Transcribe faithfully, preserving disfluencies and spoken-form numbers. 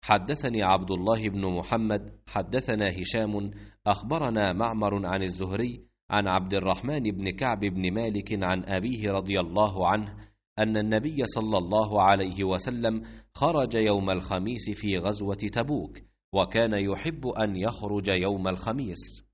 حدثني عبد الله بن محمد حدثنا هشام أخبرنا معمر عن الزهري عن عبد الرحمن بن كعب بن مالك عن أبيه رضي الله عنه أن النبي صلى الله عليه وسلم خرج يوم الخميس في غزوة تبوك، وكان يحب أن يخرج يوم الخميس.